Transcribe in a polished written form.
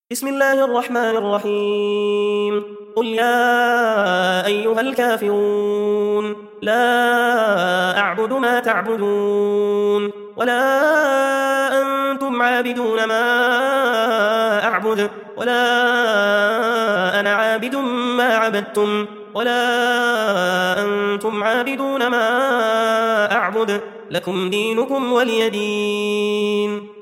بسم الله الرحمن الرحيم قل يا أيها الكافرون لا أعبد ما تعبدون ولا أنتم عابدون ما أعبد ولا أنا عابد ما عبدتم ولا أنتم عابدون ما أعبد لكم دينكم ولي دين.